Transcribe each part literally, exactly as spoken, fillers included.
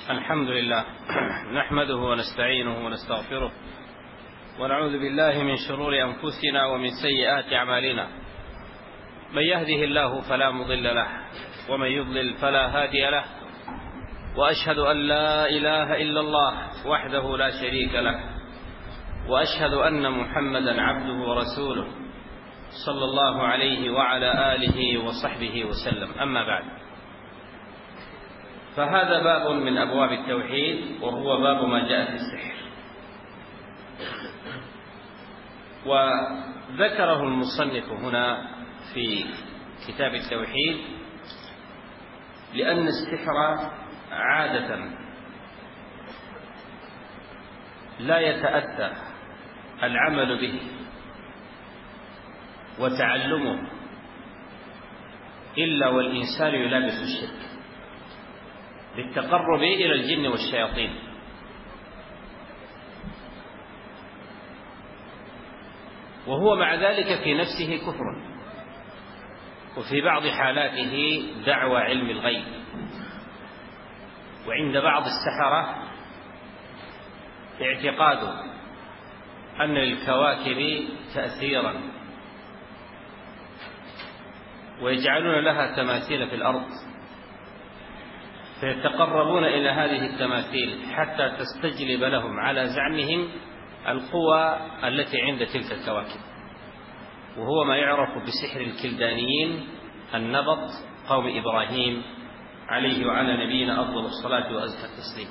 الحمد لله نحمده ونستعينه ونستغفره ونعوذ بالله من شرور أنفسنا ومن سيئات أعمالنا. من يهده الله فلا مضل له ومن يضلل فلا هادي له، وأشهد أن لا إله إلا الله وحده لا شريك له، وأشهد أن محمدا عبده ورسوله صلى الله عليه وعلى آله وصحبه وسلم. أما بعد، فهذا باب من أبواب التوحيد، وهو باب ما جاء في السحر. وذكره المصنف هنا في كتاب التوحيد لأن السحر عادة لا يتأتى العمل به وتعلمه إلا والإنسان يلابس الشرك للتقرب إلى الجن والشياطين. وهو مع ذلك في نفسه كفر، وفي بعض حالاته دعوى علم الغيب. وعند بعض السحرة اعتقاد أن للكواكب تأثيرا، ويجعلون لها تماثيل في الأرض، فيتقربون إلى هذه التماثيل حتى تستجلب لهم على زعمهم القوى التي عند تلك الكواكب. وهو ما يعرف بسحر الكلدانيين، النبط، قوم إبراهيم عليه وعلى نبينا أفضل الصلاة وأزكى التسليم.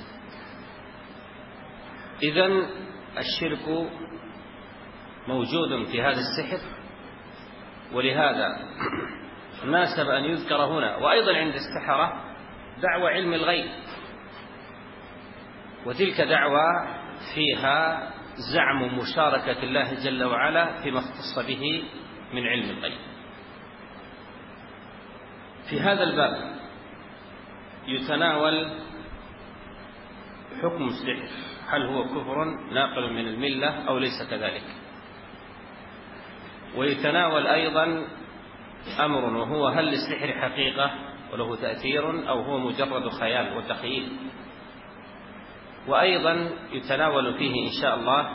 إذن الشرك موجود في هذا السحر، ولهذا ناسب أن يذكر هنا. وأيضا عند السحرة دعوى علم الغيب، وتلك دعوى فيها زعم مشاركة الله جل وعلا فيما اختص به من علم الغيب. في هذا الباب يتناول حكم السحر، هل هو كفر ناقل من الملة أو ليس كذلك. ويتناول أيضا أمر، وهو هل للسحر حقيقة وله تأثير أو هو مجرد خيال وتخيل. وأيضا يتناول فيه إن شاء الله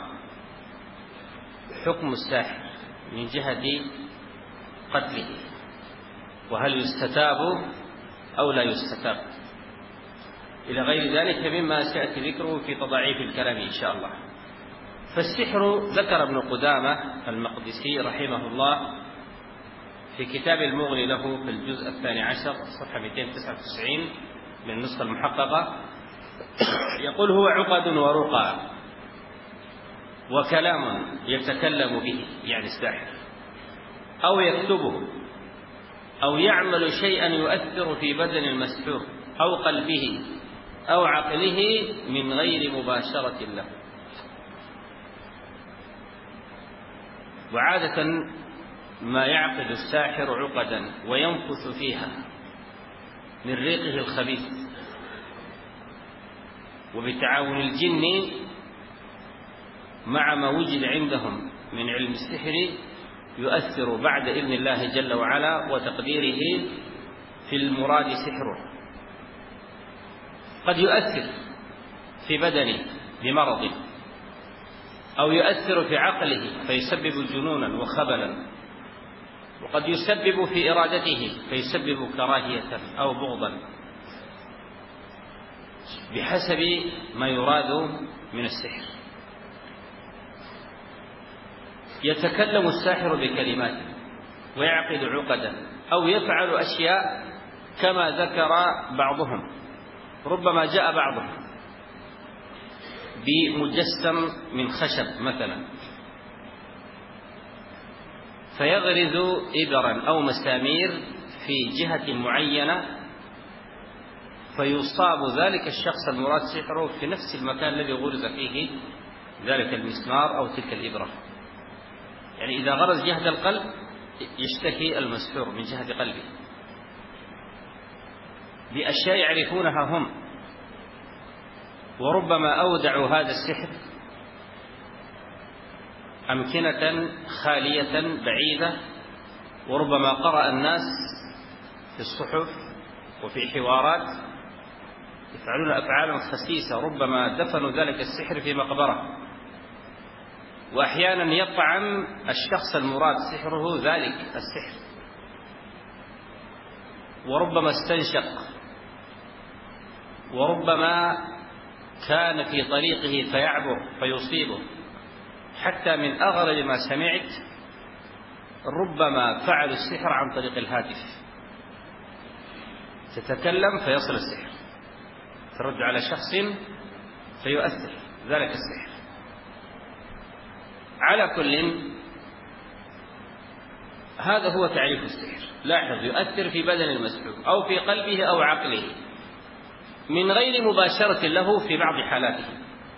حكم الساحر من جهة قتله، وهل يستتاب أو لا يستتاب، إلى غير ذلك مما سيأتي ذكره في تضعيف الكلام إن شاء الله. فالسحر ذكر ابن قدامة المقدسي رحمه الله في كتاب المغني له في الجزء الثاني عشر صفحة مئتين وتسعة وتسعين من النسخة المحققة، يقول: هو عقد ورقى وكلام يتكلم به، يعني الساحر، أو يكتبه، أو يعمل شيئا يؤثر في بدن المسحور أو قلبه أو عقله من غير مباشرة له. وعادة ما يعقد الساحر عقدا وينفث فيها من ريقه الخبيث، وبتعاون الجن مع ما وجد عندهم من علم السحر يؤثر بعد إذن الله جل وعلا وتقديره في المراد سحره. قد يؤثر في بدنه بمرض، أو يؤثر في عقله فيسبب جنونا وخبلا، وقد يسبب في إرادته فيسبب كراهية أو بغضا بحسب ما يراد من السحر. يتكلم الساحر بكلمات ويعقد عقدا، أو يفعل أشياء كما ذكر بعضهم. ربما جاء بعضهم بمجسم من خشب مثلا، فيغرز إبرا أو مسامير في جهة معينة، فيصاب ذلك الشخص المراد سحره في نفس المكان الذي غرز فيه ذلك المسمار أو تلك الإبرة. يعني إذا غرز جهة القلب يشتكي المسحور من جهة قلبه بأشياء يعرفونها هم. وربما أودعوا هذا السحر أمكنة خالية بعيدة، وربما قرأ الناس في الصحف وفي حوارات يفعلون أفعالا خسيسة، ربما دفنوا ذلك السحر في مقبرة، وأحيانا يطعم الشخص المراد سحره ذلك السحر، وربما استنشق، وربما كان في طريقه فيعبر فيصيبه. حتى من أغرب ما سمعت ربما فعلوا السحر عن طريق الهاتف، تتكلم فيصل السحر، ترد على شخص فيؤثر ذلك السحر. على كل، هذا هو تعريف السحر. لاحظ، يؤثر في بدن المسحور أو في قلبه أو عقله من غير مباشرة له في بعض حالاته،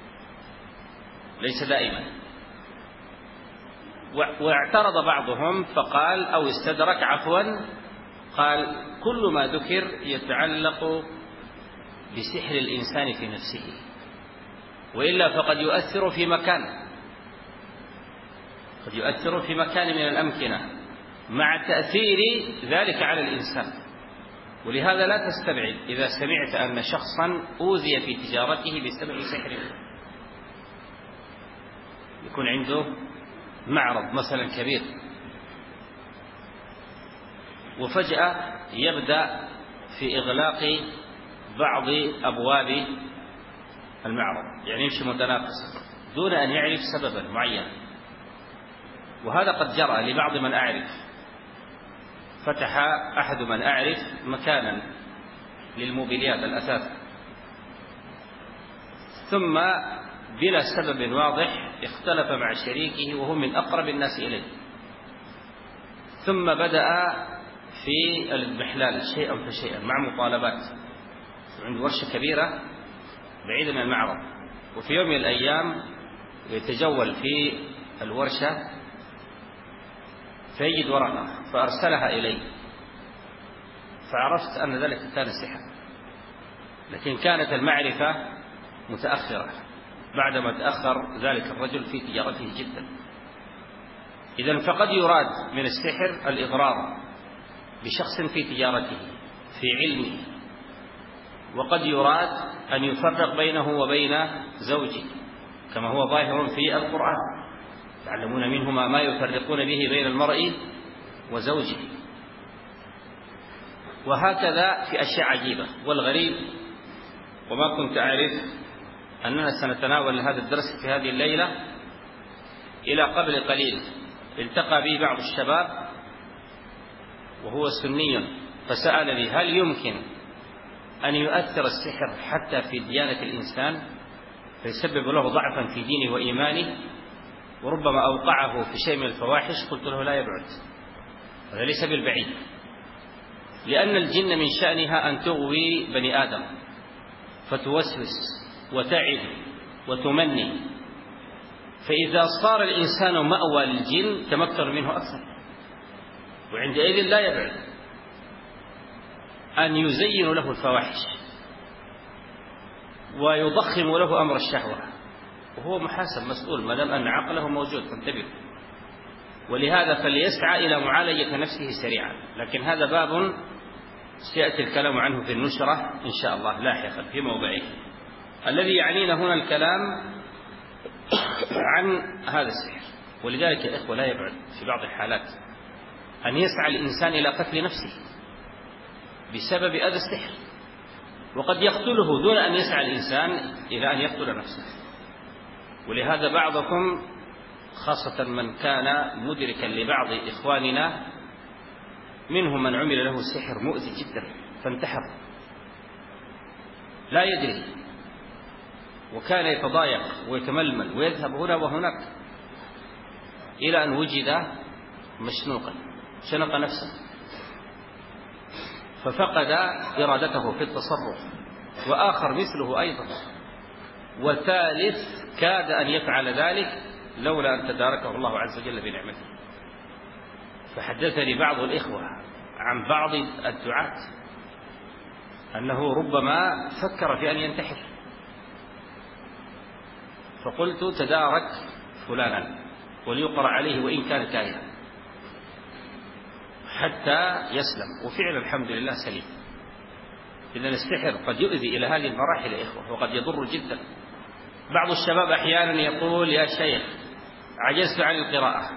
ليس دائما. واعترض بعضهم فقال، أو استدرك عفوا، قال كل ما ذكر يتعلق بسحر الإنسان في نفسه، وإلا فقد يؤثر في مكان، قد يؤثر في مكان من الأمكنة مع تأثير ذلك على الإنسان. ولهذا لا تستبعد إذا سمعت أن شخصا أوذي في تجارته بسبب سحر، يكون عنده معرض مثلا كبير، وفجأة يبدأ في إغلاق بعض أبواب المعرض، يعني يمشي متناقصا دون أن يعرف سببا معين. وهذا قد جرى لبعض من أعرف، فتح أحد من أعرف مكانا للموبيليات الأثاث، ثم بلا سبب واضح اختلف مع شريكه وهو من أقرب الناس إليه، ثم بدأ في الاضمحلال شيئا فشيئا مع مطالبات، عنده ورشة كبيرة بعيدة من المعرض، وفي يوم من الأيام يتجول في الورشة فيجد ورقة فأرسلها إلي، فعرفت أن ذلك كان سحر، لكن كانت المعرفة متأخرة بعدما تأخر ذلك الرجل في تجارته جدا. إذن فقد يراد من السحر الإضرار بشخص في تجارته في علمه، وقد يراد أن يفرق بينه وبين زوجه كما هو ظاهر في القرآن، يعلمون منهما ما يفرقون به بين المرء وزوجه. وهكذا في أشياء عجيبة. والغريب، وما كنت أعرف أننا سنتناول هذا الدرس في هذه الليلة، إلى قبل قليل التقى بي بعض الشباب وهو سني، فسألني هل يمكن أن يؤثر السحر حتى في ديانة الإنسان فيسبب له ضعفا في دينه وإيمانه، وربما أوقعه في شيء من الفواحش؟ قلت له لا يبعد، هذا ليس بالبعيد، لأن الجن من شأنها أن تغوي بني آدم فتوسوس وتعد وتمني، فإذا صار الإنسان مأوى للجن تمكن منه أكثر، وعندئذ لا يبعد أن يزين له الفواحش ويضخم له أمر الشهوة، وهو محاسب مسؤول ما دام أن عقله موجود، فانتبه. ولهذا فليسعى إلى معالجة نفسه سريعا، لكن هذا باب سيأتي الكلام عنه في النشرة إن شاء الله لاحقا في موضعه. الذي يعنينا هنا الكلام عن هذا السحر. ولذلك يا إخوة لا يبعد في بعض الحالات أن يسعى الإنسان إلى قتل نفسه بسبب أذى السحر، وقد يقتله دون أن يسعى الإنسان إلى أن يقتل نفسه. ولهذا بعضكم خاصة من كان مدركا لبعض إخواننا منهم من عمل له السحر مؤذي جدا فانتحر لا يدري، وكان يتضايق ويتململ ويذهب هنا وهناك إلى أن وجد مشنوقا شنق نفسه ففقد إرادته في التصرف، وآخر مثله أيضا، وثالث كاد أن يفعل ذلك لولا أن تداركه الله عز وجل بنعمته. فحدثني بعض الإخوة عن بعض الدعاة أنه ربما فكر في أن ينتحر، فقلت تدارك فلانا وليقرأ عليه وإن كان كاهنا حتى يسلم، وفعلا الحمد لله سليم. إذن السحر قد يؤذي إلى هذه المراحل يا إخوة، وقد يضر جدا. بعض الشباب أحيانا يقول: يا شيخ عجزت عن القراءة،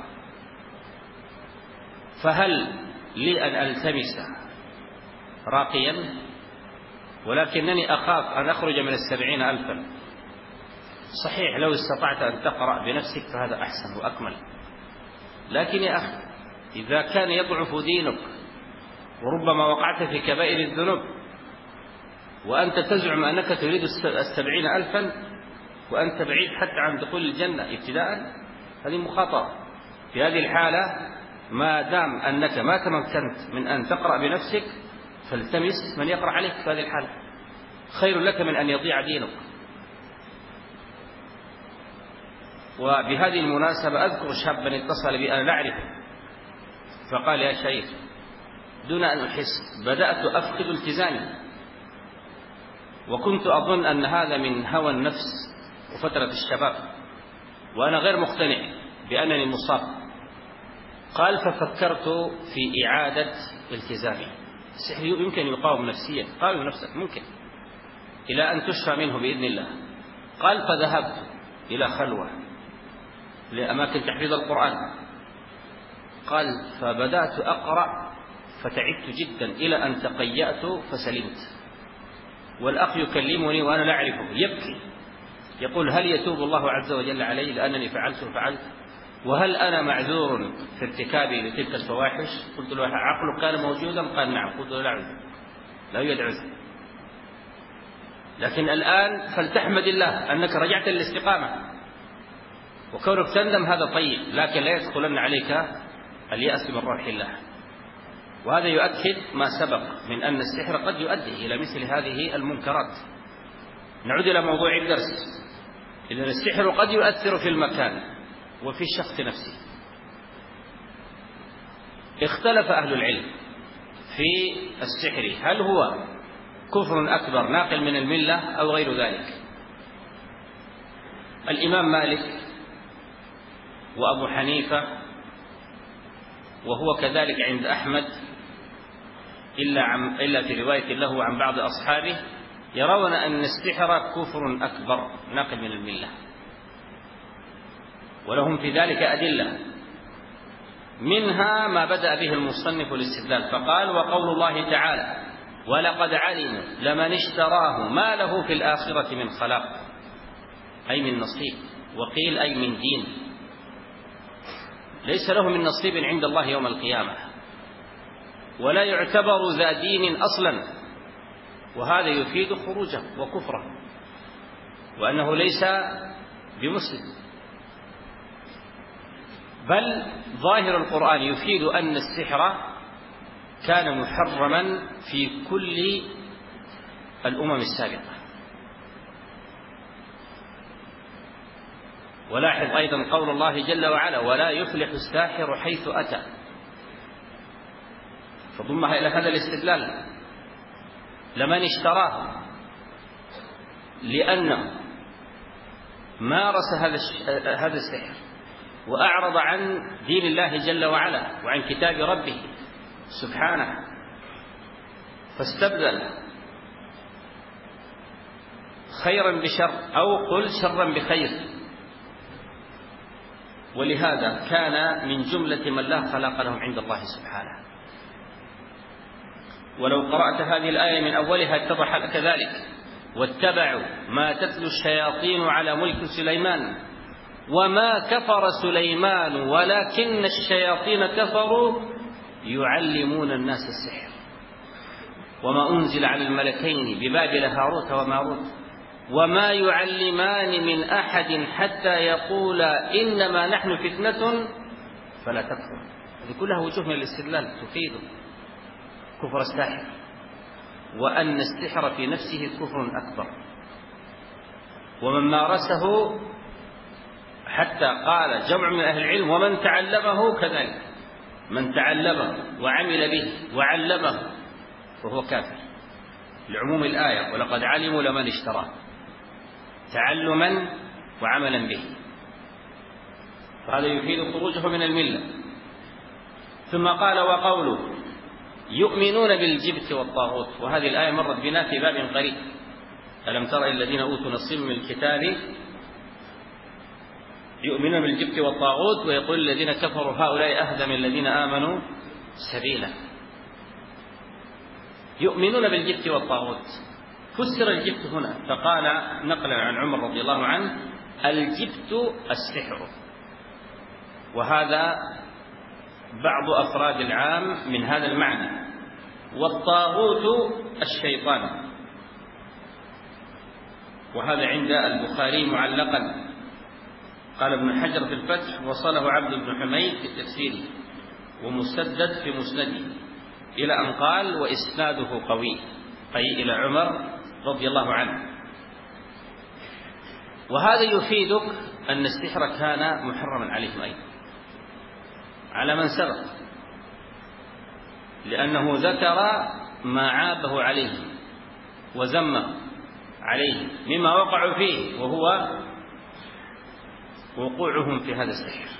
فهل لي أن ألتمس راقيا؟ ولكنني أخاف أن أخرج من السبعين ألفا. صحيح لو استطعت أن تقرأ بنفسك فهذا أحسن وأكمل، لكن يا أخي إذا كان يضعف دينك وربما وقعت في كبائر الذنوب وأنت تزعم أنك تريد السبعين ألفا وأنت بعيد حتى عن دخول الجنة ابتداء، هذه مخاطرة. في هذه الحالة ما دام أنك ما تمكنت من أن تقرأ بنفسك فالتمس من يقرأ عليك في هذه الحالة، خير لك من أن يضيع دينك. وبهذه المناسبة أذكر شابا اتصل بي أنا لا أعرفه فقال: يا شيخ دون أن أحس بدأت أفقد التزامي، وكنت أظن أن هذا من هوى النفس وفترة الشباب، وأنا غير مقتنع بأنني مصاب. قال: ففكرت في إعادة التزامي. السحر يمكن يقاوم نفسيا، قاوم نفسك ممكن إلى أن تشفى منه بإذن الله. قال: فذهبت إلى خلوة لأماكن تحفيظ القرآن. قال: فبدأت أقرأ فتعبت جدا إلى أن تقيأت فسلمت. والأخ يكلمني وأنا لا أعرفه يبكي يقول: هل يتوب الله عز وجل علي لأنني فعلت وفعلت؟ وهل أنا معذور في ارتكابي لتلك الفواحش؟ قلت له: عقلك كان موجودا؟ قال: نعم. قلت له: لا عذر، لا يوجد عذر، لكن الآن فلتحمد الله أنك رجعت للاستقامة، وكونك تندم هذا طيب، لكن لا يدخلن عليك اليأس من روح الله. وهذا يؤكد ما سبق من أن السحر قد يؤدي إلى مثل هذه المنكرات. نعود إلى موضوع الدرس. إذن السحر قد يؤثر في المكان وفي الشخص نفسه. اختلف أهل العلم في السحر، هل هو كفر أكبر ناقل من الملة أو غير ذلك؟ الإمام مالك وأبو حنيفة وهو كذلك عند أحمد إلا, عن إلا في رواية له عن بعض أصحابه يرون أن السحر كفر أكبر ناقل من الملة، ولهم في ذلك أدلة، منها ما بدأ به المصنف الاستدلال فقال: وقول الله تعالى: ولقد علموا لمن اشتراه ما له في الآخرة من خلاق، أي من نصيب، وقيل أي من دين، ليس له من نصيب عند الله يوم القيامة، ولا يعتبر ذا دين أصلا، وهذا يفيد خروجه وكفره وأنه ليس بمسلم. بل ظاهر القرآن يفيد أن السحر كان محرما في كل الأمم السابقة. ولاحظ أيضا قول الله جل وعلا: ولا يفلح الساحر حيث أتى، فضمها إلى هذا الاستدلال. لمن اشتراه لأنه مارس هذا السحر وأعرض عن دين الله جل وعلا وعن كتاب ربه سبحانه، فاستبدل خيرا بشر أو قل شرا بخير، ولهذا كان من جملة من لا خلاق لهم عند الله سبحانه. ولو قرأت هذه الآية من أولها اتضح لك ذلك: واتبعوا ما تتلو الشياطين على ملك سليمان وما كفر سليمان ولكن الشياطين كفروا يعلمون الناس السحر وما أنزل على الملكين ببابل هاروت وماروت وما يعلمان من أحد حتى يقولا إنما نحن فتنة فلا تكفر. هذه كلها وجوه من الاستدلال تفيد كفر الساحر، وأن السحر في نفسه كفر أكبر، ومن مارسه حتى قال جمع من أهل العلم: ومن تعلمه كذلك، من تعلمه وعمل به وعلمه فهو كافر، لعموم الآية: ولقد علموا لمن اشتراه، تعلما وعملا به، فهذا يفيد خروجه من الملة. ثم قال: وقوله يؤمنون بالجبت والطاغوت. وهذه الآية مرت بنا في باب قريب: ألم تر الذين أوتوا نصيب من الكتاب يؤمنون بالجبت والطاغوت ويقول الذين كفروا هؤلاء أهدى من الذين آمنوا سبيلا. يؤمنون بالجبت والطاغوت. فسر الجبت هنا فقال نقلا عن عمر رضي الله عنه: الجبت السحر. وهذا بعض أفراد العام من هذا المعنى. والطاغوت الشيطان. وهذا عند البخاري معلقا. قال ابن حجر في الفتح: وصله عبد بن حميد في تفسيره ومسدد في مسنده، إلى أن قال: وإسناده قوي، أي إلى عمر رضي الله عنه. وهذا يفيدك أن السحر كان محرما عليهم أيضا على من سبق، لأنه ذكر ما عابه عليه وذمه عليه مما وقعوا فيه، وهو وقوعهم في هذا السحر.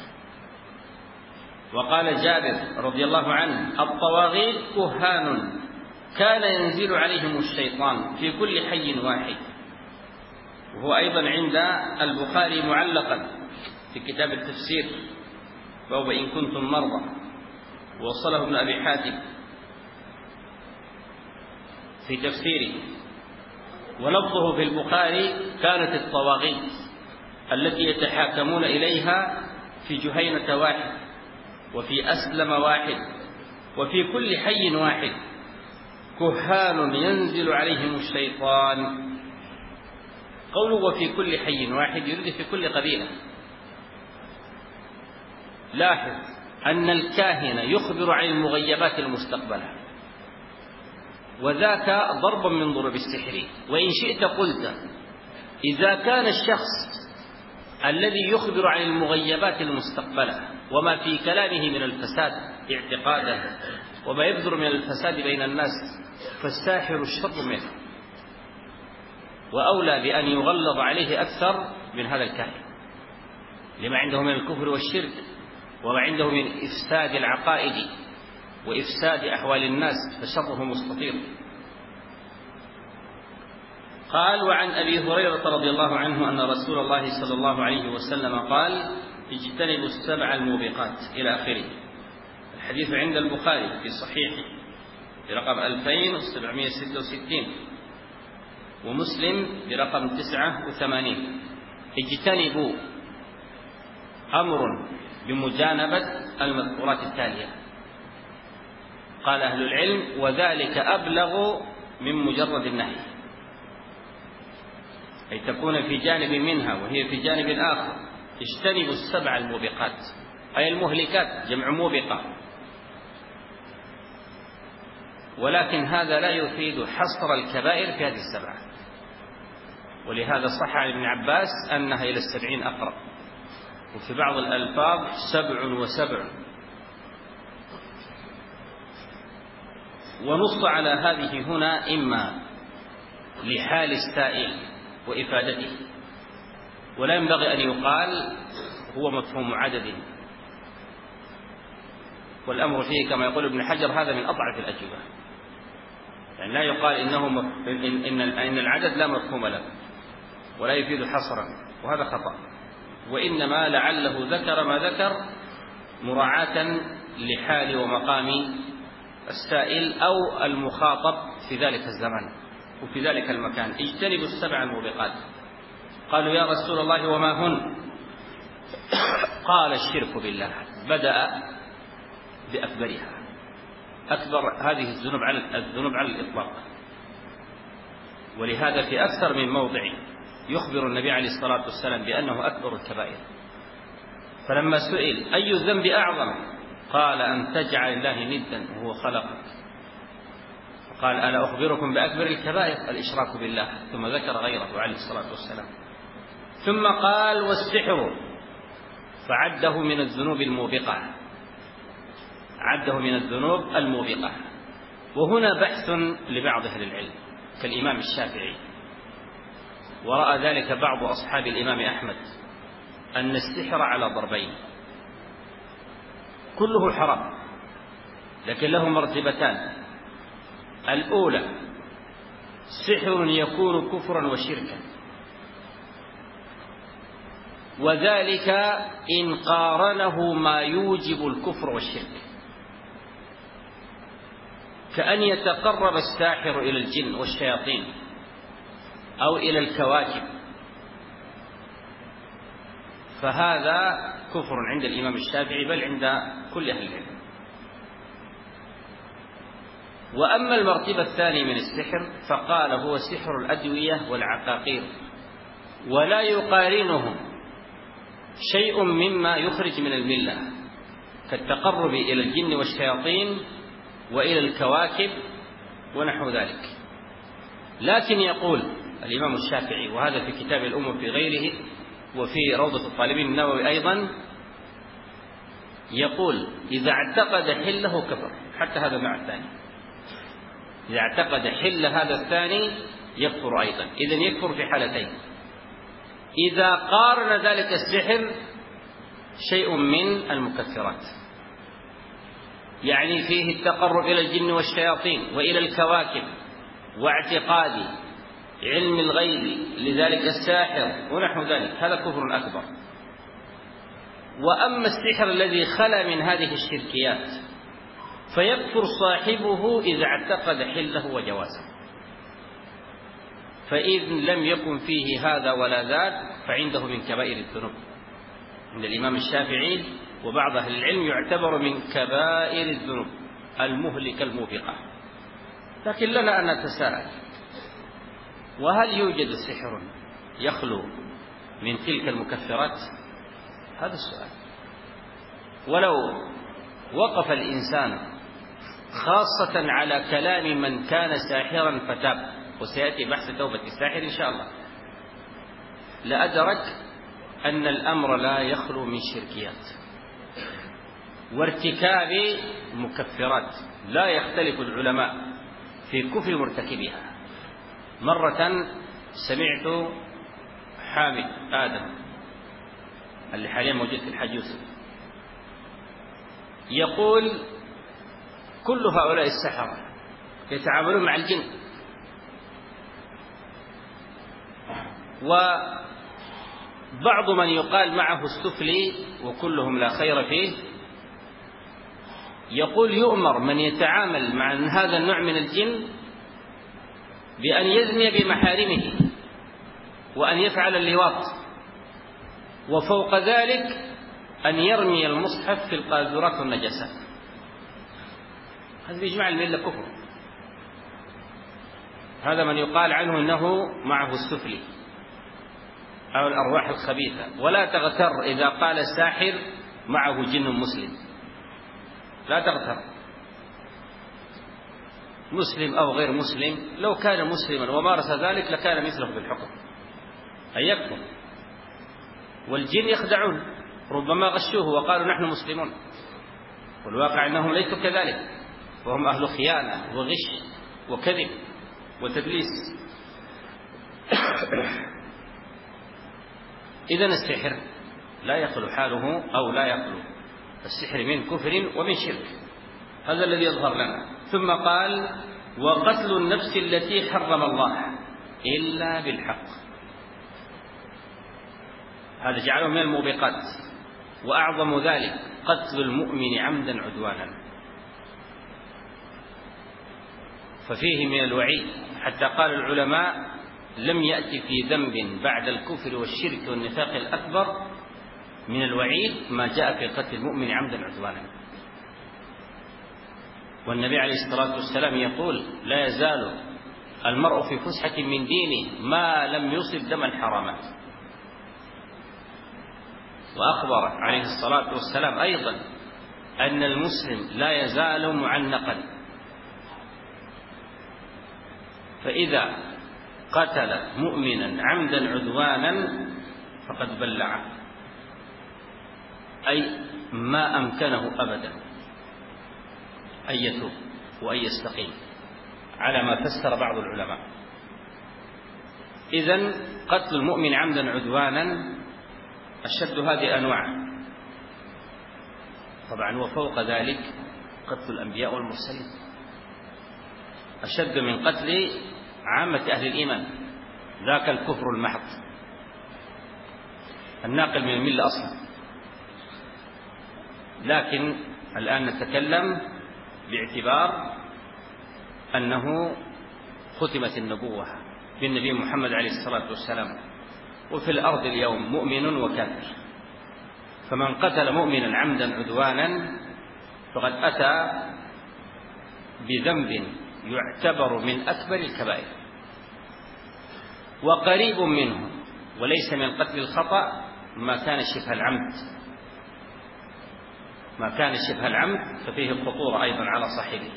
وقال جابر رضي الله عنه: الطواغيت كهان كان ينزل عليهم الشيطان في كل حي واحد. وهو أيضا عند البخاري معلقا في كتاب التفسير، وهو إن كنتم مرضى، ووصله ابن أبي حاتم في تفسيره. ولفظه في البخاري: كانت الطواغيت التي يتحاكمون إليها في جهينة واحد، وفي أسلم واحد، وفي كل حي واحد، كهان ينزل عليهم الشيطان. قوله وفي كل حي واحد يريد في كل قبيلة. لاحظ أن الكاهن يخبر عن المغيبات المستقبلة، وذاك ضرب من ضرب السحر. وإن شئت قلت: إذا كان الشخص الذي يخبر عن المغيبات المستقبلة وما في كلامه من الفساد اعتقادا وما يبذر من الفساد بين الناس، فالساحر الشر منه، وأولى بأن يغلظ عليه أكثر من هذا الكاهن، لما عنده من الكفر والشرك، وما عنده من إفساد العقائد وإفساد أحوال الناس، فشره مستطير. قال: وعن أبي هريرة رضي الله عنه أن رسول الله صلى الله عليه وسلم قال: اجتنبوا السبع الموبقات، إلى آخره. الحديث عند البخاري في صحيحه برقم ألفين وسبعمائة وستة وستين، ومسلم برقم تسعة وثمانين. اجتنبوا أمر بمجانبة المذكورات التالية. قال أهل العلم: وذلك أبلغ من مجرد النهي، أي تكون في جانب منها وهي في جانب آخر. اجتنبوا السبع الموبقات، أي المهلكات، جمع موبقة. ولكن هذا لا يفيد حصر الكبائر في هذه السبعة، ولهذا صح عن ابن عباس أنها إلى السبعين أقرب، وفي بعض الألفاظ سبع وسبع. ونص على هذه هنا إما لحال السائل وإفادته، ولا ينبغي أن يقال هو مفهوم عدد، والأمر فيه كما يقول ابن حجر هذا من أضعف الأجوبة. يعني لا يقال إنه مف... إن... إن... إن العدد لا مفهوم له ولا يفيد حصرا، وهذا خطأ. وإنما لعله ذكر ما ذكر مراعاة لحال ومقام السائل أو المخاطب في ذلك الزمن وفي ذلك المكان. اجتنبوا السبع الموبقات. قالوا: يا رسول الله وما هن؟ قال: الشرك بالله. بدأ بأكبرها، أكبر هذه الذنوب على الذنوب على الإطلاق. ولهذا في أكثر من موضع يخبر النبي عليه الصلاة والسلام بأنه أكبر الكبائر. فلما سئل: أي الذنب أعظم؟ قال: أن تجعل الله ندا وهو خلقك. قال: ألا أخبركم بأكبر الكبائر؟ الإشراك بالله. ثم ذكر غيره عليه الصلاة والسلام. ثم قال: والسحر، فعده من الذنوب الموبقة، عده من الذنوب الموبقة. وهنا بحث لبعض أهل العلم كالإمام الشافعي، ورأى ذلك بعض أصحاب الإمام أحمد، أن السحر على ضربين، كله حرام، لكن له مرتبتان: الأولى سحر يكون كفرا وشركا، وذلك إن قارنه ما يوجب الكفر والشرك، كأن يتقرب الساحر إلى الجن والشياطين أو إلى الكواكب، فهذا كفر عند الإمام الشافعي بل عند كل أهل العلم. وأما المرتبة الثانية من السحر فقال هو سحر الأدوية والعقاقير، ولا يقارنه شيء مما يخرج من الملة كالتقرب إلى الجن والشياطين وإلى الكواكب ونحو ذلك. لكن يقول الإمام الشافعي، وهذا في كتاب الأم وفي غيره وفي روضة الطالبين النووي أيضا، يقول إذا اعتقد حله كفر، حتى هذا مع الثاني، إذا اعتقد حل هذا الثاني يكفر أيضا، إذن يكفر في حالتين. إذا قارن ذلك السحر شيء من المكفرات، يعني فيه التقرب إلى الجن والشياطين وإلى الكواكب واعتقاد علم الغيب لذلك الساحر ونحو ذلك، هذا كفر أكبر. وأما السحر الذي خلا من هذه الشركيات فيكفر صاحبه إذا اعتقد حله وجوازه، فإذ لم يكن فيه هذا ولا ذاك فعنده من كبائر الذنوب. عند الإمام الشافعي وبعض أهل العلم يعتبر من كبائر الذنوب المهلكة الموبقة. لكن لنا أن نتساءل، وهل يوجد سحر يخلو من تلك المكفرات؟ هذا السؤال. ولو وقف الإنسان خاصة على كلام من كان ساحرا فتاب، وسيأتي بحث توبة الساحر إن شاء الله، لأدرك أن الأمر لا يخلو من شركيات وارتكاب مكفرات، لا يختلف العلماء في كفر مرتكبها. مرة سمعت حامد آدم اللي حاليا موجود في الحاج يوسف يقول كل هؤلاء السحرة يتعاملون مع الجن، وبعض من يقال معه السفلي وكلهم لا خير فيه، يقول يؤمر من يتعامل مع هذا النوع من الجن بأن يزني بمحارمه وأن يفعل اللواط، وفوق ذلك أن يرمي المصحف في القاذورات والنجاسات. هذا بيجمع الملة كفر. هذا من يقال عنه أنه معه السفلي أو الأرواح الخبيثة. ولا تغتر إذا قال الساحر معه جن مسلم، لا تغتر، مسلم أو غير مسلم، لو كان مسلما ومارس ذلك لكان مثله في الحكم أن يكفر. والجن يخدعون، ربما غشوه وقالوا نحن مسلمون، والواقع أنهم ليسوا كذلك، وهم أهل خيانة وغش وكذب وتدليس. إذن السحر لا يخلو حاله أو لا يخلو السحر من كفر ومن شرك، هذا الذي يظهر لنا. ثم قال وقتل النفس التي حرم الله إلا بالحق، هذا جعله من الموبقات. وأعظم ذلك قتل المؤمن عمدا عدوانا، ففيه من الوعيد، حتى قال العلماء لم يأتي في ذنب بعد الكفر والشرك والنفاق الأكبر من الوعيد ما جاء في قتل المؤمن عمدا عدوانا. والنبي عليه الصلاة والسلام يقول لا يزال المرء في فسحة من دينه ما لم يصب دما حراما. وأخبر عليه الصلاة والسلام أيضا أن المسلم لا يزال معنقا، فإذا قتل مؤمنا عمدا عدوانا فقد بلعه، أي ما أمكنه أبدا أن يتوب وأن يستقيم، على ما فسر بعض العلماء. إذن قتل المؤمن عمدا عدوانا أشد هذه أنواع طبعا، وفوق ذلك قتل الأنبياء والمرسلين. أشد من قتل عامة أهل الإيمان، ذاك الكفر المحض الناقل من الملة أصلا. لكن الآن نتكلم باعتبار أنه ختمت النبوة بالنبي محمد عليه الصلاة والسلام، وفي الأرض اليوم مؤمن وكافر، فمن قتل مؤمنا عمدا عدوانا فقد أتى بذنب يعتبر من أكبر الكبائر وقريب منه، وليس من قتل الخطأ ما كان شبه العمد، ما كان شبه العمد ففيه الخطورة أيضا على صاحبه.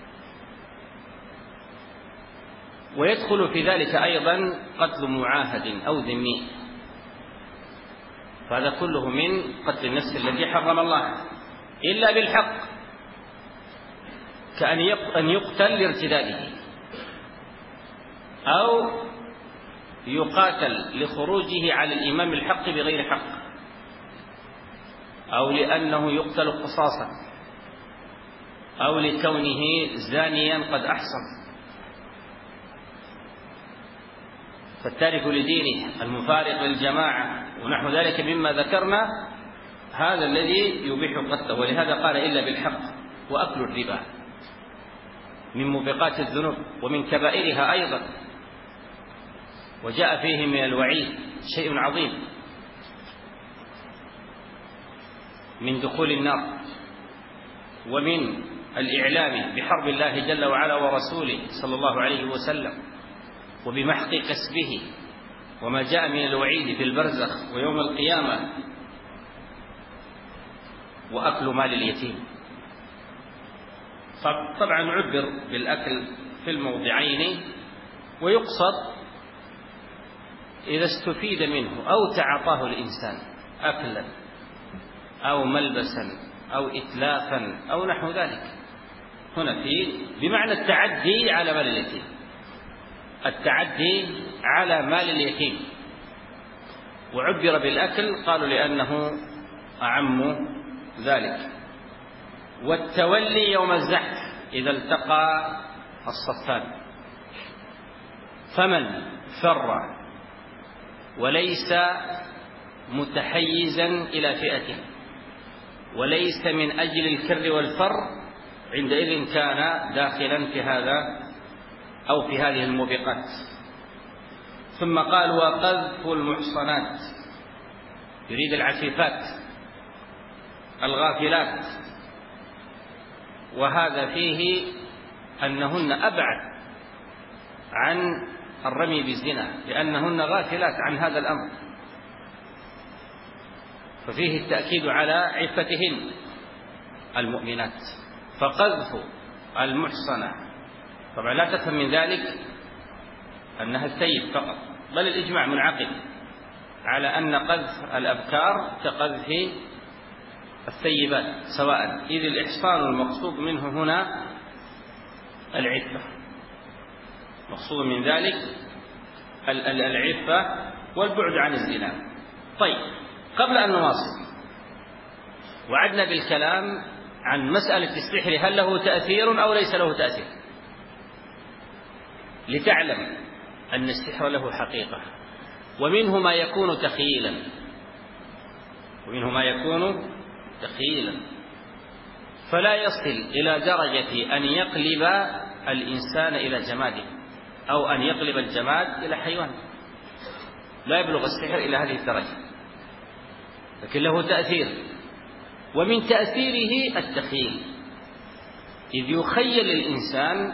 ويدخل في ذلك أيضا قتل معاهد أو ذمي، فهذا كله من قتل النفس الذي حرم الله إلا بالحق، كأن يقتل لارتداده أو يقاتل لخروجه على الإمام الحق بغير حق، أو لأنه يقتل قصاصا، أو لكونه زانيا قد أحصن. فالتارك لدينه المفارق للجماعة ونحو ذلك مما ذكرنا هذا الذي يبيح قتله. ولهذا قال إلا بالحق. وأكل الربا من موبقات الذنوب ومن كبائرها أيضا، وجاء فيه من الوعيد شيء عظيم من دخول النار، ومن الإعلام بحرب الله جل وعلا ورسوله صلى الله عليه وسلم، وبمحق كسبه، وما جاء من الوعيد في البرزخ ويوم القيامة، وأكل مال اليتيم. طبعا عبر بالأكل في الموضعين، ويقصد إذا استفيد منه أو تعاطاه الإنسان أكلا أو ملبسا أو إتلافا أو نحو ذلك، هنا في بمعنى التعدي على مال اليتيم، التعدي على مال اليتيم. وعبر بالأكل قالوا لأنه أعم ذلك. والتولي يوم الزحف إذا التقى الصفان، فمن فر وليس متحيزا إلى فئته وليس من أجل الكر والفر عندئذ كان داخلا في هذا أو في هذه الموبقات. ثم قال وقذف المحصنات، يريد العفيفات الغافلات، وهذا فيه أنهن أبعد عن الرمي بالزنا لأنهن غافلات عن هذا الأمر، ففيه التأكيد على عفتهن المؤمنات. فقذف المحصنة طبعا لا تفهم من ذلك أنها الثيب فقط، بل الإجماع منعقد على أن قذف الأبكار كقذف الثيبات سواء، إذ الإحصان المقصود منه هنا العفة، مقصود من ذلك العفة والبعد عن الزنا. طيب، قبل أن نواصل وعدنا بالكلام عن مسألة السحر هل له تأثير أو ليس له تأثير، لتعلم أن السحر له حقيقة، ومنه ما يكون تخيلا ومنه ما يكون تخيلا فلا يصل إلى درجة أن يقلب الإنسان إلى جماد أو أن يقلب الجماد إلى حيوان، لا يبلغ السحر إلى هذه الدرجة، لكن له تأثير. ومن تأثيره التخيل، إذ يخيل الإنسان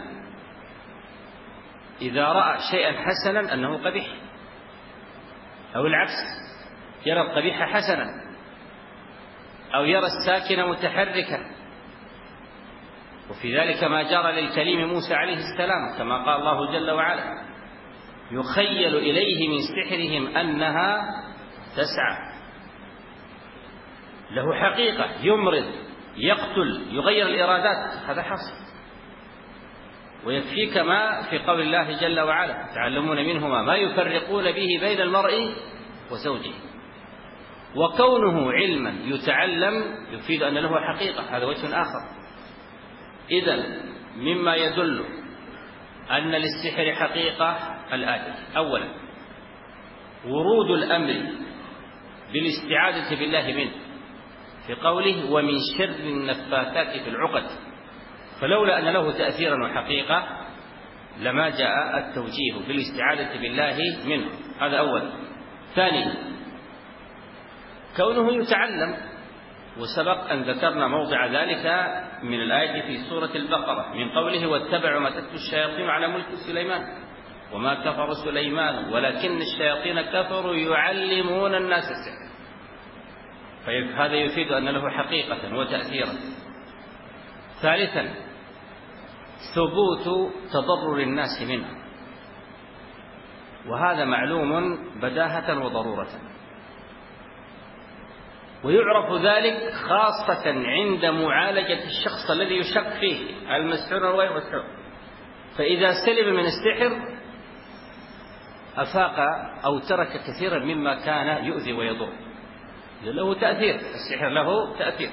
إذا رأى شيئا حسنا أنه قبيح، أو العكس يرى القبيح حسنا، أو يرى الساكن متحركا. وفي ذلك ما جرى للكليم موسى عليه السلام كما قال الله جل وعلا يخيل إليه من سحرهم أنها تسعى، له حقيقة، يمرض، يقتل، يغير الإرادات، هذا حصل. ويكفيك ما في قول الله جل وعلا تعلمون منهما ما يفرقون به بين المرء وزوجه. وكونه علما يتعلم يفيد أن له حقيقة، هذا وجه آخر. إذن مما يدل أن للسحر حقيقة الآتي: أولا ورود الأمر بالاستعاذة بالله منه في قوله ومن شر النفاثات في العقد، فلولا أن له تأثيرا وحقيقة لما جاء التوجيه بالاستعاذة بالله منه. هذا أولا. ثانيا كونه يتعلم، وسبق أن ذكرنا موضع ذلك من الآية في سورة البقرة من قوله واتبعوا ما تتلو الشياطين على ملك سليمان وما كفر سليمان ولكن الشياطين كفروا يعلمون الناس السحر، فهذا يفيد أن له حقيقة وتأثيرا. ثالثا ثبوت تضرر الناس منه، وهذا معلوم بداهة وضرورة، ويعرف ذلك خاصة عند معالجة الشخص الذي يشك فيه المسحور وغير مسحور، فإذا سلم من السحر أفاق أو ترك كثيرا مما كان يؤذي ويضر، له تأثير، السحر له تأثير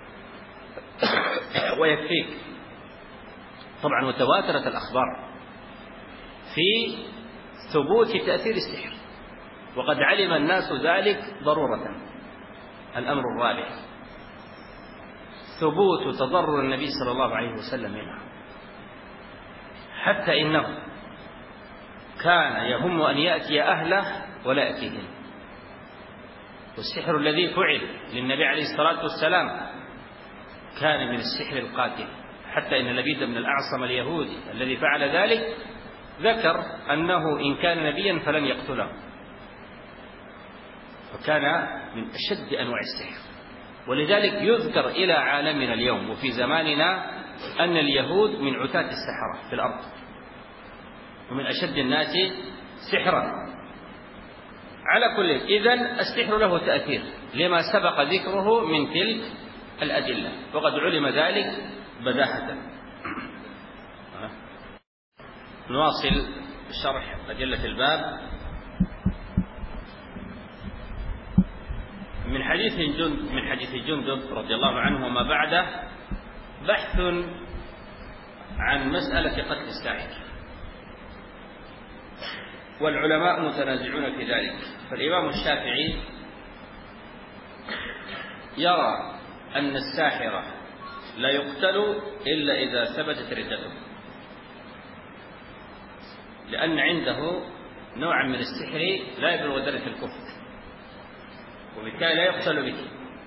ويكفيك. طبعا وتواترت الأخبار في ثبوت تأثير السحر، وقد علم الناس ذلك ضرورة. الأمر الرابع ثبوت تضرر النبي صلى الله عليه وسلم منه، حتى إنه كان يهم أن يأتي أهله ولا يأتيهم. والسحر الذي فعل للنبي عليه الصلاة والسلام كان من السحر القاتل، حتى إن لبيد بن الأعصم اليهودي الذي فعل ذلك ذكر أنه إن كان نبيا فلن يقتله، فكان من أشد أنواع السحر. ولذلك يذكر إلى عالمنا اليوم وفي زماننا أن اليهود من عتاة السحرة في الأرض ومن أشد الناس سحرا. على كل إذن السحر له تأثير لما سبق ذكره من تلك الأدلة، وقد علم ذلك بداهة. نواصل شرح أدلة الباب. من حديث جند من حديث جندب رضي الله عنه وما بعده بحث عن مسألة قتل الساحر، والعلماء متنازعون في ذلك. فالإمام الشافعي يرى أن الساحر لا يقتل إلا إذا ثبتت ردته، لأن عنده نوعا من السحر لا يبلغ درجة الكفر، وبالتالي لا يقتل به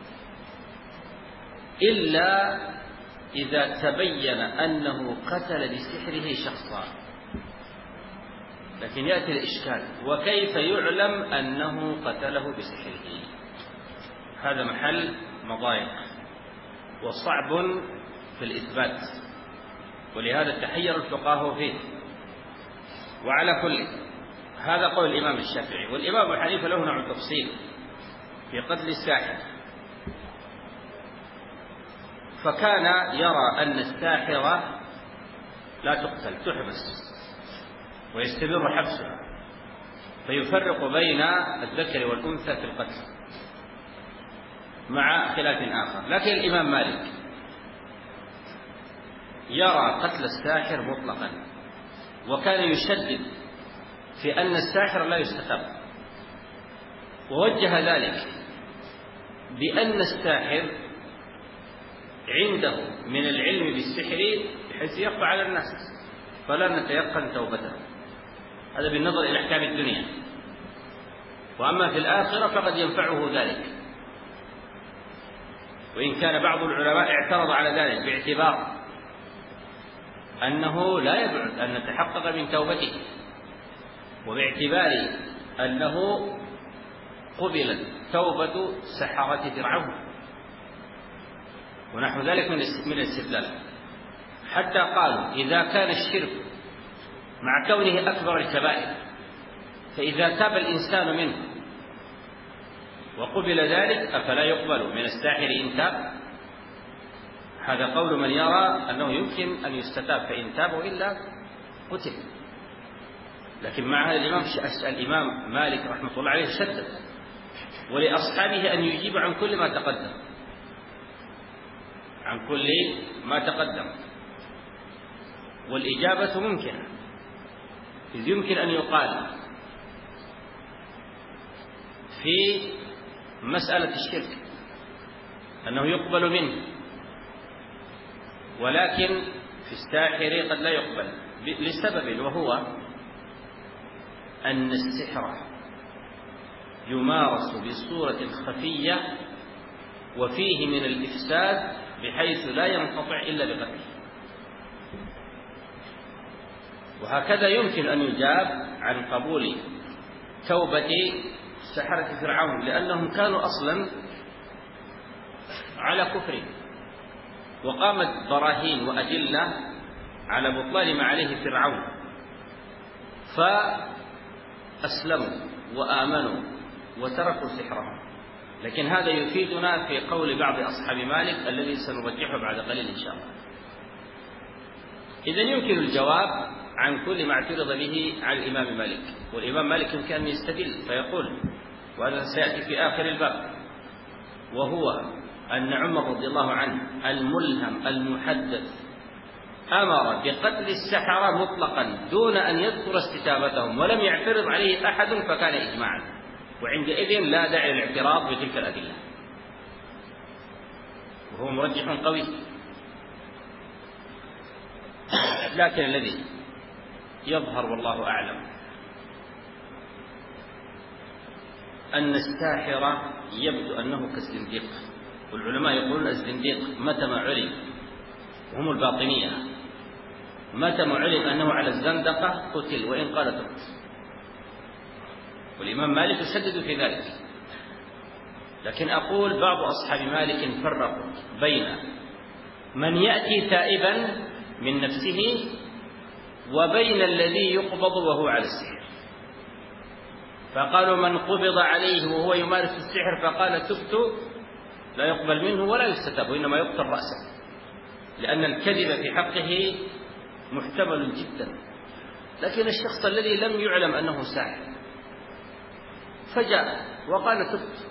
إلا إذا تبين أنه قتل بسحره شخصا. لكن يأتي الإشكال: وكيف يعلم أنه قتله بسحره؟ هذا محل مضايق وصعب في الإثبات، ولهذا تحير الفقهاء فيه. وعلى كل هذا قول الإمام الشافعي. والإمام أبو حنيفة له نوع تفصيل في قتل الساحر، فكان يرى أن الساحرة لا تقتل، تحبس ويستمر حبسها، فيفرق بين الذكر والأنثى في القتل مع خلاف آخر. لكن الإمام مالك يرى قتل الساحر مطلقا، وكان يشدد في أن الساحر لا يستتاب، ووجه ذلك بأن الساحر عنده من العلم بالسحر بحيث يخفى على الناس، فلا نتيقن توبته. هذا بالنظر إلى أحكام الدنيا، وأما في الآخرة فقد ينفعه ذلك. وإن كان بعض العلماء اعترض على ذلك باعتبار أنه لا يبعد أن نتحقق من توبته، وباعتبار أنه قبلت توبة سحرة فرعون ونحو ذلك من الاستدلال، حتى قالوا إذا كان الشرك مع كونه أكبر الكبائر فإذا تاب الإنسان منه وقبل ذلك أفلا يقبل من الساحر إن تاب؟ هذا قول من يرى أنه يمكن أن يستتاب فإن تاب وإلا قتل. لكن مع هذا الإمام الإمام مالك رحمة الله عليه شدد، ولأصحابه أن يجيب عن كل ما تقدم عن كل ما تقدم والإجابة ممكنة، إذ يمكن أن يقال في مسألة الشرك أنه يقبل منه، ولكن في الساحر قد لا يقبل لسبب، وهو أن السحر يمارس بصورة خفية وفيه من الإفساد بحيث لا ينقطع إلا بقتله. وهكذا يمكن أن يجاب عن قبول توبة سحرة فرعون، لأنهم كانوا أصلا على كفر، وقامت براهين وأدلة على بطلان ما عليه فرعون، فأسلموا وآمنوا وتركوا سحرهم. لكن هذا يفيدنا في قول بعض أصحاب مالك الذي سنرجحه بعد قليل إن شاء الله. إذن يمكن الجواب عن كل ما اعترض به على الإمام مالك، والإمام مالك يمكن أن يستدل فيقول، وهذا سيأتي في آخر الباب، وهو أن عمر رضي الله عنه الملهم المحدث أمر بقتل السحرة مطلقا دون أن يذكر استتابتهم، ولم يعترض عليه أحد فكان إجماعا، وعندئذ لا داعي للاعتراض بتلك الأدلة، وهو مرجح قوي. لكن الذي يظهر والله أعلم أن الساحر يبدو أنه كالزنديق، والعلماء يقولون الزنديق متى ما علم، وهم الباطنية، متى ما علم أنه على الزندقة قتل وإن قال تبت، والإمام مالك يشدد في ذلك. لكن أقول بعض أصحاب مالك فرقوا بين من يأتي تائبا من نفسه وبين الذي يقبض وهو على السحر، فقالوا من قبض عليه وهو يمارس السحر فقال تبت لا يقبل منه ولا يستتاب، وإنما يقتل رأسه، لأن الكذب في حقه محتمل جدا. لكن الشخص الذي لم يعلم أنه ساحر فجاء وقال تبت،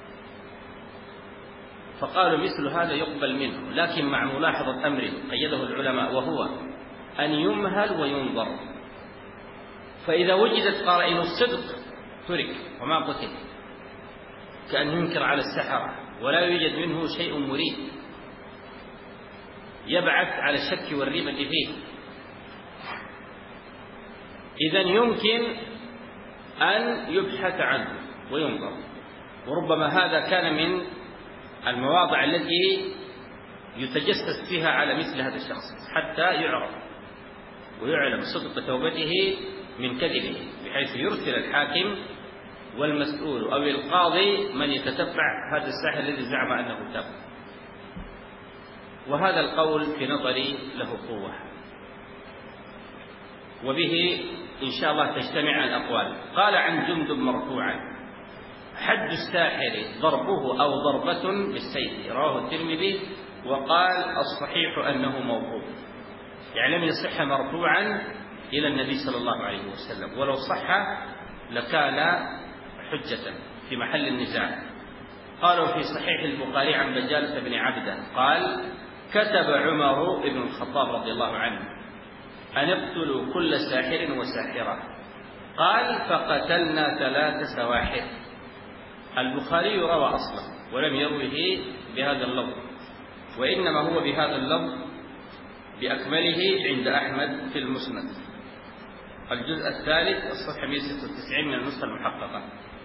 فقالوا مثل هذا يقبل منه، لكن مع ملاحظة أمر قيده العلماء، وهو أن يمهل وينظر، فإذا وجدت قرائن الصدق ترك وما قتل، كأن ينكر على السحرة ولا يوجد منه شيء مريب يبعث على الشك والريبة فيه. إذن يمكن أن يبحث عنه وينظر، وربما هذا كان من المواضع التي يتجسس فيها على مثل هذا الشخص حتى يعرف ويعلم صدق توبته من كذبه، بحيث يرسل الحاكم والمسؤول أو القاضي من يتتبع هذا الساحر الذي زعم أنه تاب. وهذا القول في نظري له قوة، وبه إن شاء الله تجتمع الأقوال. قال عن جندب مرفوعا: حد الساحر ضربه أو ضربة بالسيف، رواه الترمذي، وقال الصحيح أنه موقوف، يعني لم يصح مرفوعا إلى النبي صلى الله عليه وسلم، ولو صح لكان حجة في محل النزاع. قالوا في صحيح البخاري عن بجالة بن عبده قال: كتب عمر بن الخطاب رضي الله عنه أن اقتلوا كل ساحر وساحرة، قال: فقتلنا ثلاث سواحر. البخاري روى أصلا ولم يروه بهذا اللفظ، وإنما هو بهذا اللفظ بأكمله عند أحمد في المسند الجزء الثالث الصفحة مئة وستة وتسعين من النسخة المحققة،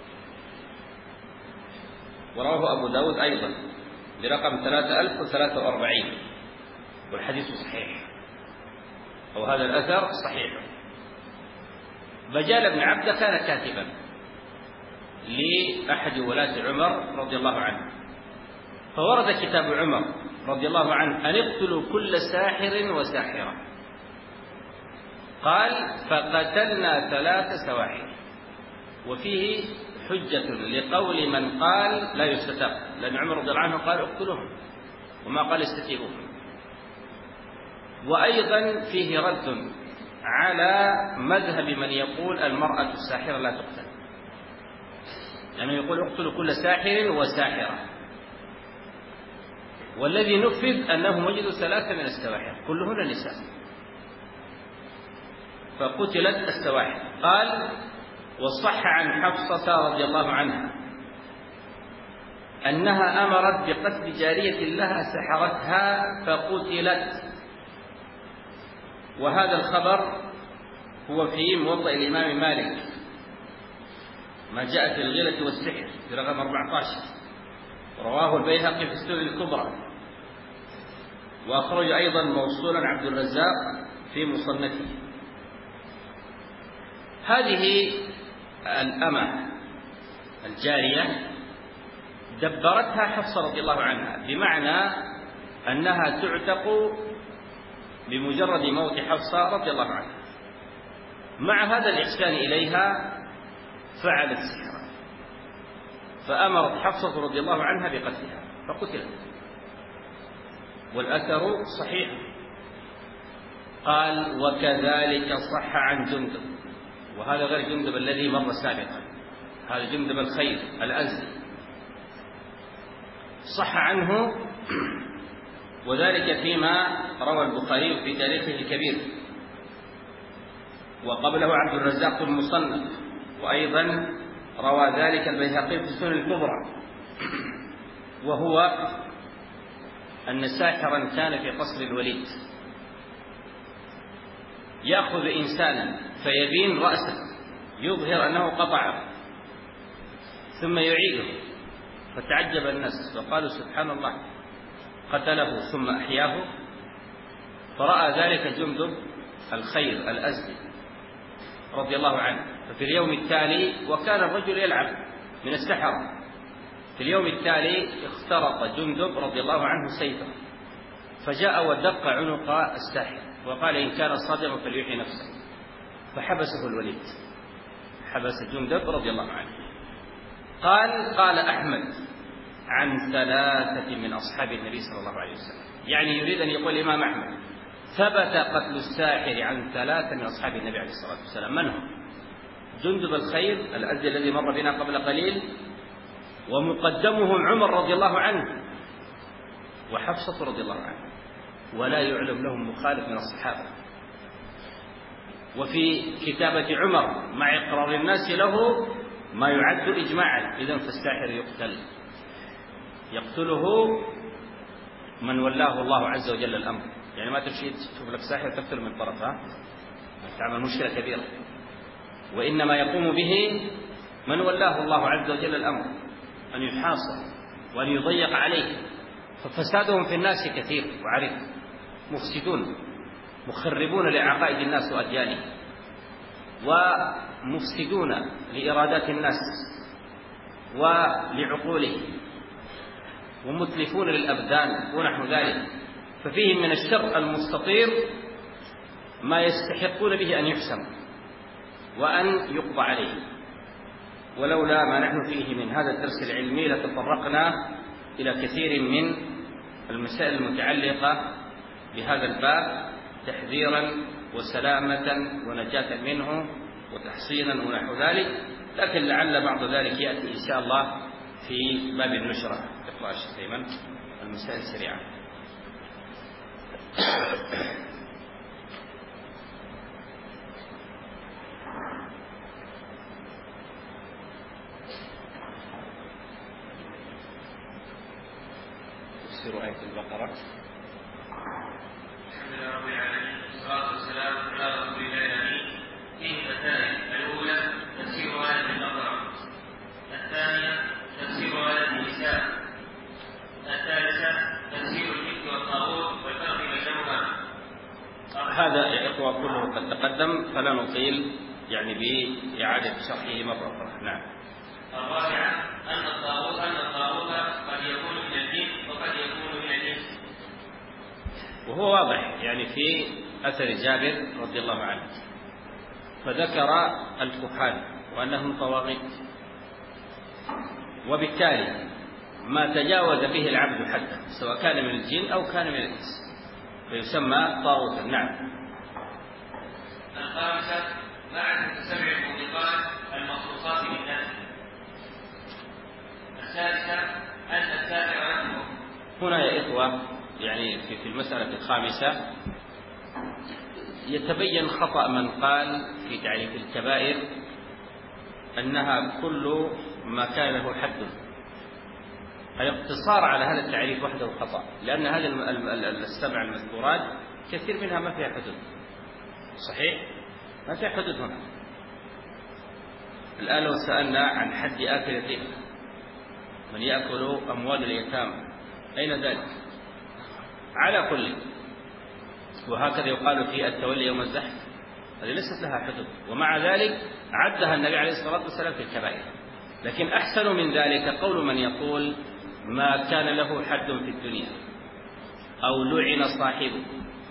ورواه أبو داود أيضا برقم ثلاثة آلاف وثلاثة وأربعين، والحديث صحيح، أو هذا الأثر صحيح. بجال بن عبده كان كاتبا لأحد ولاة عمر رضي الله عنه، فورد كتاب عمر رضي الله عنه أن اقتلوا كل ساحر وساحرة، قال: فقتلنا ثلاث سواحر، وفيه حجة لقول من قال لا يستتاب، لأن عمر رضي الله عنه قال اقتلوهم وما قال استتيبوهم. وأيضا فيه رد على مذهب من يقول المرأة الساحرة لا تقتل، لأنه يعني يقول اقتلوا كل ساحر وساحرة، والذي نفذ أنهم وجدوا ثلاثة من السواحر كلهن نساء، فقتلت السواحل. قال: وصح عن حفصة رضي الله عنها أنها أمرت بقتل جارية لها سحرتها فقتلت. وهذا الخبر هو في موطأ الإمام مالك، ما جاء في الغيلة والسحر في رقم أربعة عشر، رواه البيهقي في السنن الكبرى، وأخرج أيضا موصولا عبد الرزاق في مصنفه. هذه الأمة الجارية دبرتها حفصة رضي الله عنها، بمعنى أنها تعتق بمجرد موت حفصة رضي الله عنها. مع هذا الإحسان إليها فعلت سحرا، فأمرت حفصة رضي الله عنها بقتلها فقتلت. والأثر صحيح. قال: وكذلك صح عن جندب، وهذا غير جندب الذي مر سابقا، هذا جندب الخير الأزدي، صح عنه، وذلك فيما روى البخاري في تاريخه الكبير، وقبله عبد الرزاق في المصنف، وأيضا روى ذلك البيهقي في السنن الكبرى. وهو أن ساحرا كان في قصر الوليد يأخذ إنسانا فيبين رأسه يظهر أنه قطعه ثم يعيده، فتعجب الناس فقالوا: سبحان الله، قتله ثم أحياه. فرأى ذلك جندب الخير الأزدي رضي الله عنه. ففي اليوم التالي، وكان الرجل يلعب من السحرة، في اليوم التالي اخترق جندب رضي الله عنه سيفه، فجاء ودق عنق الساحر وقال: إن كان صادقا فليحيي نفسه. فحبسه الوليد، حبس جندب رضي الله عنه. قال قال أحمد: عن ثلاثة من أصحاب النبي صلى الله عليه وسلم، يعني يريد أن يقول الإمام أحمد: ثبت قتل الساحر عن ثلاثة من أصحاب النبي عليه الصلاة والسلام. من هم؟ جندب الخير الأزدي الذي مر بنا قبل قليل، ومقدمهم عمر رضي الله عنه، وحفصة رضي الله عنه، ولا يعلم لهم مخالف من الصحابة. وفي كتابة عمر مع إقرار الناس له ما يعد إجماعا. إذن فالساحر يقتل، يقتله من ولاه الله عز وجل الأمر. يعني ما تمشي تشوف لك ساحر تقتل من طرفها، تعمل مشكلة كبيرة. وإنما يقوم به من ولاه الله عز وجل الأمر، أن يحاصر وأن يضيق عليه. ففسادهم في الناس كثير وعريض، مفسدون مخربون لعقائد الناس وأديانهم، ومفسدون لإرادات الناس ولعقولهم، ومتلفون للأبدان ونحو ذلك. ففيهم من الشر المستطير ما يستحقون به أن يحسم وأن يقضى عليه. ولولا ما نحن فيه من هذا الدرس العلمي لتطرقنا إلى كثير من المسائل المتعلقة بهذا الباب تحذيرا وسلامة ونجاة منه وتحصينا ونحو ذلك، لكن لعل بعض ذلك يأتي إن شاء الله في باب النشرة. اقرأ الشيخ أيمن المسائل سريعة. تفسير آية البقرة. الحمد لله رب العالمين، والصلاة والسلام على رسول الله الأمين. فيه مسائل: الأولى تفسير آية البقرة، الثانية تفسير آية النساء، الثالثة تفسير الجبت والطاغوت والفرق بينهما. هذا يا إخوة كله قد تقدم فلا نطيل يعني بإعادة شرحه مرة أخرى. نعم. الرابعة أن الطاغوت أن الطاغوت قد يكون من الجن وقد يكون من الإنس. وهو واضح يعني في أثر جابر رضي الله عنه، فذكر الكهان وأنهم طواغيت، وبالتالي ما تجاوز به العبد حده سواء كان من الجن أو كان من الإنس فيسمى طاغوتا. نعم. الخامسة معرفة سبع الموبقات المخصوصات بالناس. السادسة أن السابع رحمه. هنا يا إخوة يعني في المسألة الخامسة يتبين خطأ من قال في تعريف الكبائر أنها كل ما كان له حد. الاقتصار على هذا التعريف وحده خطأ، لأن هذه السبع المذكورات كثير منها ما فيها حدود. صحيح؟ ما فيها حدود هنا. الآن لو سألنا عن حد آكل الربا، من يأكل أموال اليتامى، أين ذلك؟ على كل. وهكذا يقال في التولي يوم الزحف، هذه ليست لها حدود، ومع ذلك عدها النبي عليه الصلاة والسلام في الكبائر. لكن أحسن من ذلك قول من يقول ما كان له حد في الدنيا، أو لعن صاحبه،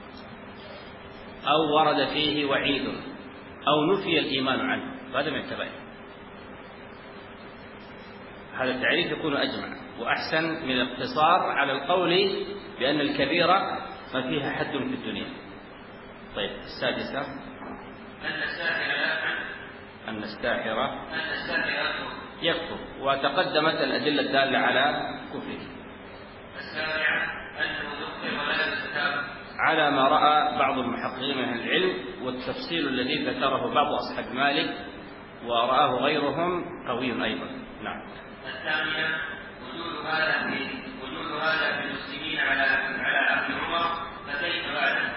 أو ورد فيه وعيد، أو نفي الإيمان عنه، هذا من الكبائر. هذا التعريف يكون أجمع وأحسن من الاقتصار على القول بأن الكبيرة ما فيها حد في الدنيا. طيب السادسة أن الساحر أن الساحر أن الساحر يكفر، وتقدمت الأدلة الدالة على كفره. السابعة أنه يخطئ ولا يستتاب على ما رأى بعض المحققين من العلم، والتفصيل الذي ذكره بعض أصحاب مالك ورآه غيرهم قوي أيضا. نعم. الثانية وجود هذا في وجود هذا في المسلمين على على عهد عمر، فكيف بعده؟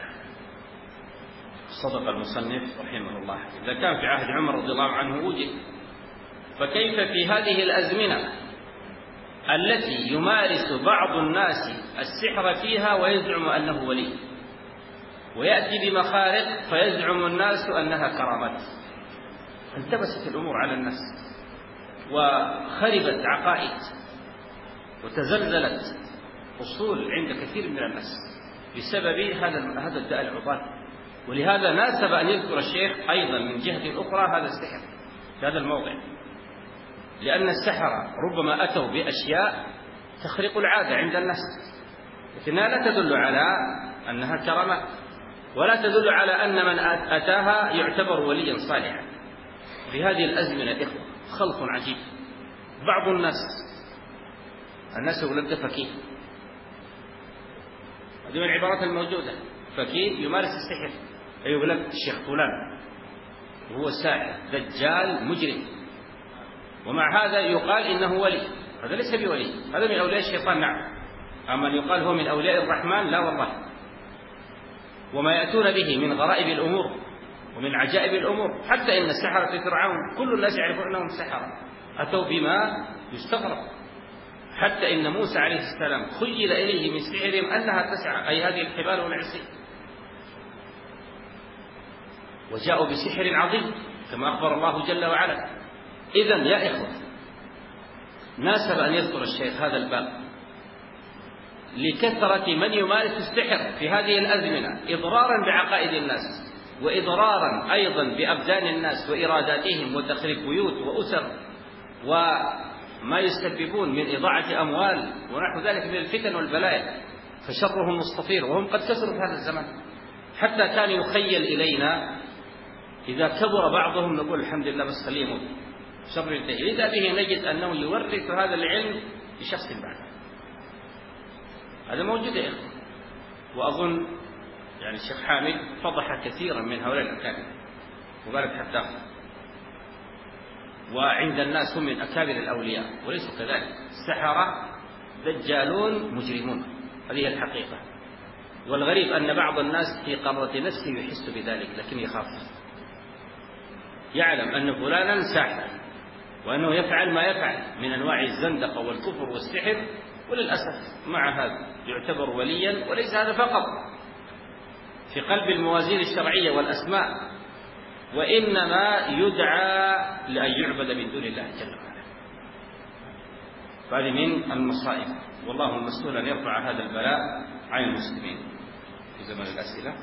صدق المصنف رحمه الله. إذا كان في عهد عمر رضي الله عنه وجد، فكيف في هذه الأزمنة التي يمارس بعض الناس السحر فيها ويزعم أنه ولي، ويأتي بمخارق فيزعم الناس أنها كرامات؟ التبست الأمور على الناس، وخربت عقائد، وتزلزلت أصول عند كثير من الناس بسبب هذا هذا الداء العضال. ولهذا ناسب أن يذكر الشيخ أيضا من جهة أخرى هذا السحر في هذا الموضع، لأن السحرة ربما أتوا بأشياء تخرق العادة عند الناس، لكنها لا تدل على أنها كرامات، ولا تدل على أن من أتاها يعتبر وليا صالحا. في هذه الأزمنة الإخوة خلط عجيب. بعض الناس الناس يقول لك فكيه، هذه من العبارات الموجودة، فكيه يمارس السحر، يقول لك الشيخ فلان وهو ساحر دجال مجرم، ومع هذا يقال إنه ولي. هذا ليس بولي، هذا من أولياء الشيطان. نعم. أما يقال هو من أولياء الرحمن، لا والله. وما يأتون به من غرائب الأمور ومن عجائب الأمور، حتى إن السحرة فرعون كل الناس يعرفون أنهم سحرة، أتوا بما يستغرب. حتى إن موسى عليه السلام خيل إليه من سحرهم أنها تسعى، أي هذه الحبال والعصي، وجاءوا بسحر عظيم كما أخبر الله جل وعلا. إذن يا إخوة، ناسب أن يذكر الشيخ هذا الباب لكثرة من يمارس السحر في هذه الأزمنة، إضرارا بعقائد الناس، وإضرارا أيضا بأبدان الناس وإراداتهم، وتخريب بيوت وأسر، وما يسببون من إضاعة أموال ونحو ذلك من الفتن والبلايا، فشرهم مستطير، وهم قد كثروا في هذا الزمن. حتى كان يخيل إلينا إذا كبر بعضهم نقول الحمد لله بس خليه يموت، شر ينتهي. إذا به نجد أنه يورث هذا العلم لشخص بعده. هذا موجود يا إخوة. وأظن يعني الشيخ حامد فضح كثيرا من هؤلاء الأكابر، وقالت حتى وعند الناس هم من أكابر الأولياء وليسوا كذلك، السحرة دجالون مجرمون، هذه الحقيقة. والغريب أن بعض الناس في قرة نفسه يحس بذلك لكن يخاف، يعلم أن فلانا ساحر وأنه يفعل ما يفعل من أنواع الزندقة والكفر والسحر، وللأسف مع هذا يعتبر وليا. وليس هذا فقط في قلب الموازين الشرعية والأسماء، وإنما يدعى لأن يعبد من دون الله جل وعلا. فهذه من المصائب، والله المسؤول أن يرفع هذا البلاء عن المسلمين. في زمن الأسئلة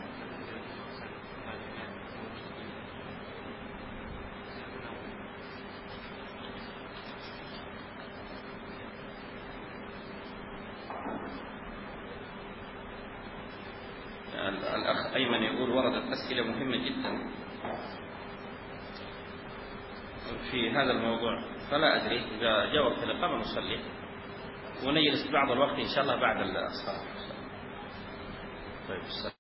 الأخ أيمن يقول وردت أسئلة مهمة جدا في هذا الموضوع، فلا أدري إذا جاء وقت الإقامة نصلي ونجلس بعض الوقت إن شاء الله بعد الصلاة. طيب.